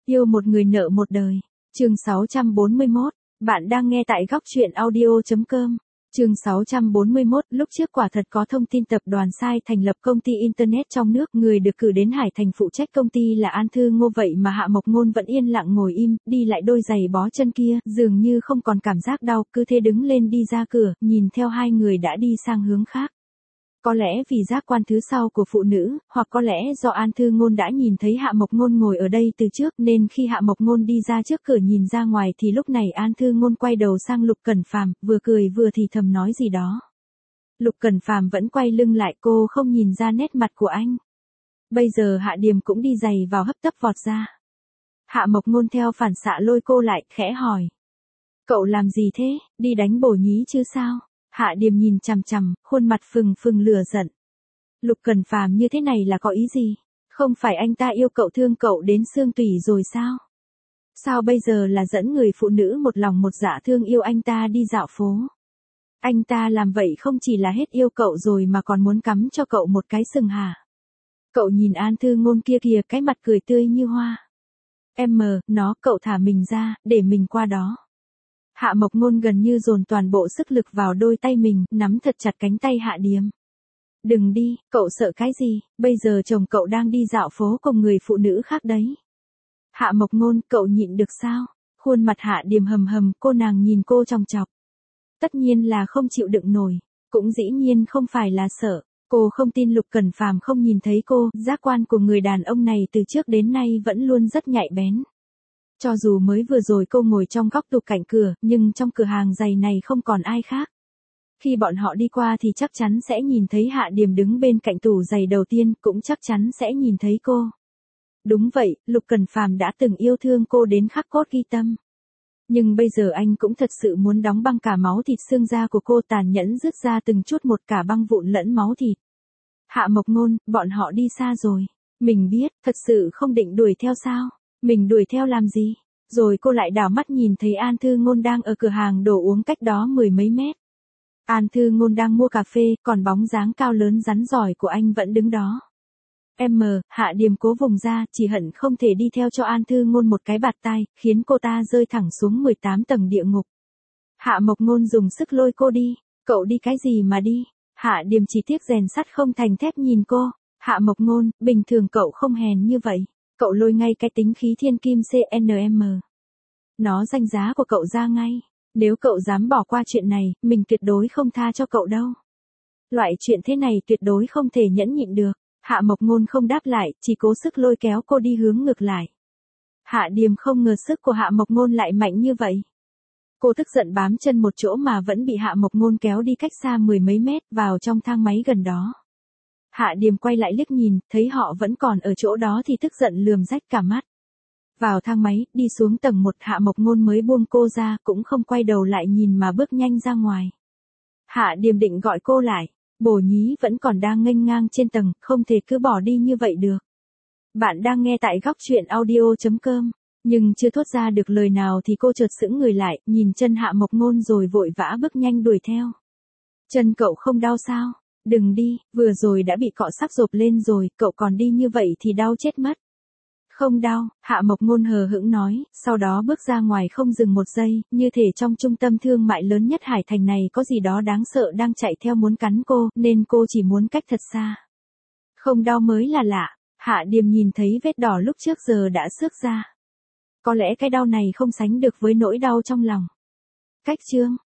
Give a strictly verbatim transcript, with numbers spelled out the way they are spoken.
Yêu một người nợ một đời. Chương sáu trăm bốn mươi mốt. Bạn đang nghe tại góc truyện audio chấm com. Chương sáu trăm bốn mươi mốt. Lúc trước quả thật có thông tin tập đoàn sai thành lập công ty Internet trong nước. Người được cử đến Hải Thành phụ trách công ty là An Thư Ngô, vậy mà Hạ Mộc Ngôn vẫn yên lặng ngồi im, đi lại đôi giày bó chân kia, dường như không còn cảm giác đau, cứ thế đứng lên đi ra cửa, nhìn theo hai người đã đi sang hướng khác. Có lẽ vì giác quan thứ sau của phụ nữ, hoặc có lẽ do An Thư Ngôn đã nhìn thấy Hạ Mộc Ngôn ngồi ở đây từ trước, nên khi Hạ Mộc Ngôn đi ra trước cửa nhìn ra ngoài thì lúc này An Thư Ngôn quay đầu sang Lục Cẩn Phàm, vừa cười vừa thì thầm nói gì đó. Lục Cẩn Phàm vẫn quay lưng lại, cô không nhìn ra nét mặt của anh. Bây giờ Hạ Điềm cũng đi giày vào hấp tấp vọt ra. Hạ Mộc Ngôn theo phản xạ lôi cô lại, khẽ hỏi. Cậu làm gì thế, đi đánh Bổ Nhí chứ sao? Hạ Điềm nhìn chằm chằm, khuôn mặt phừng phừng lửa giận. Lục Cẩn Phàm như thế này là có ý gì? Không phải anh ta yêu cậu, thương cậu đến xương tủy rồi sao? Sao bây giờ là dẫn người phụ nữ một lòng một dạ thương yêu anh ta đi dạo phố? Anh ta làm vậy không chỉ là hết yêu cậu rồi mà còn muốn cắm cho cậu một cái sừng hả? Cậu nhìn An Thư Ngôn kia kìa, cái mặt cười tươi như hoa. Em mờ, nó, cậu thả mình ra, để mình qua đó. Hạ Mộc Ngôn gần như dồn toàn bộ sức lực vào đôi tay mình, nắm thật chặt cánh tay Hạ Điềm. Đừng đi, cậu sợ cái gì, bây giờ chồng cậu đang đi dạo phố cùng người phụ nữ khác đấy. Hạ Mộc Ngôn, cậu nhịn được sao? Khuôn mặt Hạ Điềm hầm hầm, cô nàng nhìn cô chòng chọc. Tất nhiên là không chịu đựng nổi, cũng dĩ nhiên không phải là sợ. Cô không tin Lục Cẩn Phàm không nhìn thấy cô, giác quan của người đàn ông này từ trước đến nay vẫn luôn rất nhạy bén. Cho dù mới vừa rồi cô ngồi trong góc tủ cạnh cửa, nhưng trong cửa hàng giày này không còn ai khác. Khi bọn họ đi qua thì chắc chắn sẽ nhìn thấy Hạ Điềm đứng bên cạnh tủ giày đầu tiên, cũng chắc chắn sẽ nhìn thấy cô. Đúng vậy, Lục Cẩn Phàm đã từng yêu thương cô đến khắc cốt ghi tâm. Nhưng bây giờ anh cũng thật sự muốn đóng băng cả máu thịt xương da của cô, tàn nhẫn rứt ra từng chút một, cả băng vụn lẫn máu thịt. Hạ Mộc Ngôn, bọn họ đi xa rồi. Mình biết, thật sự không định đuổi theo sao? Mình đuổi theo làm gì? Rồi cô lại đảo mắt nhìn thấy An Thư Ngôn đang ở cửa hàng đồ uống cách đó mười mấy mét. An Thư Ngôn đang mua cà phê, còn bóng dáng cao lớn rắn giỏi của anh vẫn đứng đó. Em mờ, Hạ Điềm cố vùng ra, chỉ hận không thể đi theo cho An Thư Ngôn một cái bạt tai, khiến cô ta rơi thẳng xuống mười tám tầng địa ngục. Hạ Mộc Ngôn dùng sức lôi cô đi. Cậu đi cái gì mà đi? Hạ Điềm chỉ tiếc rèn sắt không thành thép nhìn cô. Hạ Mộc Ngôn, bình thường cậu không hèn như vậy. Cậu lôi ngay cái tính khí thiên kim xê en em. Nó danh giá của cậu ra ngay. Nếu cậu dám bỏ qua chuyện này, mình tuyệt đối không tha cho cậu đâu. Loại chuyện thế này tuyệt đối không thể nhẫn nhịn được. Hạ Mộc Ngôn không đáp lại, chỉ cố sức lôi kéo cô đi hướng ngược lại. Hạ Điềm không ngờ sức của Hạ Mộc Ngôn lại mạnh như vậy. Cô tức giận bám chân một chỗ mà vẫn bị Hạ Mộc Ngôn kéo đi cách xa mười mấy mét vào trong thang máy gần đó. Hạ Điềm quay lại liếc nhìn, thấy họ vẫn còn ở chỗ đó thì tức giận lườm rách cả mắt. Vào thang máy, đi xuống tầng một, Hạ Mộc Ngôn mới buông cô ra, cũng không quay đầu lại nhìn mà bước nhanh ra ngoài. Hạ Điềm định gọi cô lại. Bổ Nhí vẫn còn đang nghênh ngang trên tầng, không thể cứ bỏ đi như vậy được. Bạn đang nghe tại góc truyện audio chấm com. Nhưng chưa thốt ra được lời nào thì cô chợt sững người lại, nhìn chân Hạ Mộc Ngôn rồi vội vã bước nhanh đuổi theo. Chân cậu không đau sao? Đừng đi, vừa rồi đã bị cọ sắp rộp lên rồi, cậu còn đi như vậy thì đau chết mất. Không đau, Hạ Mộc Ngôn hờ hững nói, sau đó bước ra ngoài không dừng một giây, như thể trong trung tâm thương mại lớn nhất Hải Thành này có gì đó đáng sợ đang chạy theo muốn cắn cô, nên cô chỉ muốn cách thật xa. Không đau mới là lạ. Hạ Điềm nhìn thấy vết đỏ lúc trước giờ đã xước ra. Có lẽ cái đau này không sánh được với nỗi đau trong lòng. Cách chương